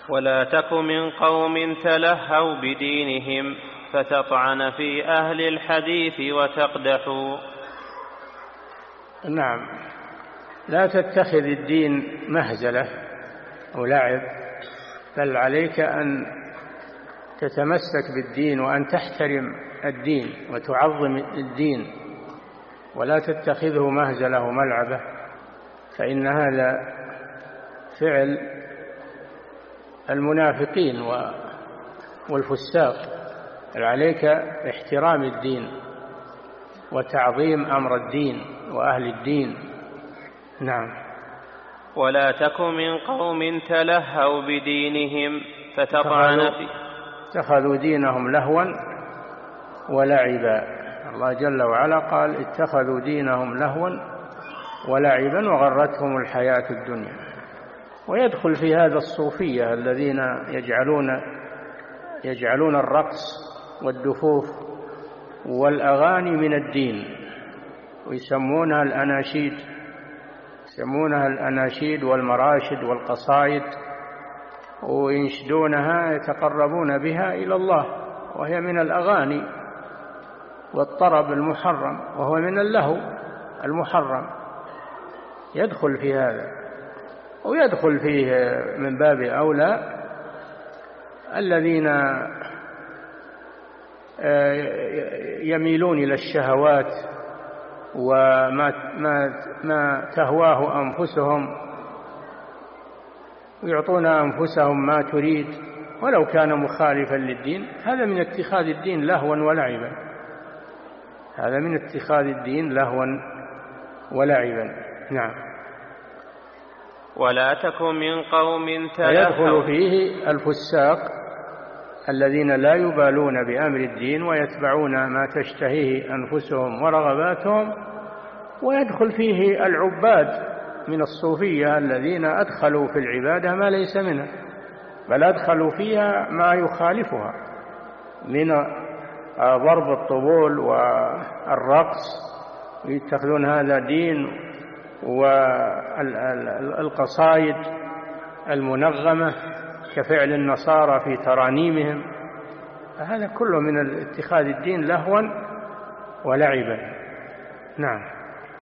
ولا تك من قوم تلهوا بدينهم فتطعن في أهل الحديث وتقدحوا. نعم، لا تتخذ الدين مهزلة أو لعب، بل عليك أن تتمسك بالدين وأن تحترم الدين وتعظم الدين، ولا تتخذه مهزلة وملعبة، فإن هذا فعل المنافقين والفساق. عليك احترام الدين وتعظيم أمر الدين وأهل الدين. نعم. ولا تك من قوم تلهوا بدينهم فتطعن في اتخذوا دينهم لهوا ولعبا. الله جل وعلا قال اتخذوا دينهم لهوا ولعبا وغرتهم الحياة الدنيا. ويدخل في هذا الصوفية الذين يجعلون الرقص والدفوف والأغاني من الدين، ويسمونها الأناشيد والمراشد والقصائد، وينشدونها يتقربون بها إلى الله، وهي من الأغاني والطرب المحرم، وهو من اللهو المحرم، يدخل في هذا. ويدخل فيه من باب أولى الذين يميلون إلى الشهوات وما تهواه أنفسهم، ويعطون أنفسهم ما تريد ولو كان مخالفا للدين. هذا من اتخاذ الدين لهوا ولعبا، هذا من اتخاذ الدين لهوا ولعبا. نعم. ولا تك من قوم تلهوا. يدخل فيه الفساق الذين لا يبالون بأمر الدين ويتبعون ما تشتهيه أنفسهم ورغباتهم، ويدخل فيه العباد من الصوفية الذين أدخلوا في العبادة ما ليس منها، بل أدخلوا فيها ما يخالفها من ضرب الطبول والرقص، يتخذون هذا دين، والقصائد المنغمة كفعل النصارى في ترانيمهم. هذا كله من اتخاذ الدين لهوا ولعبا. نعم.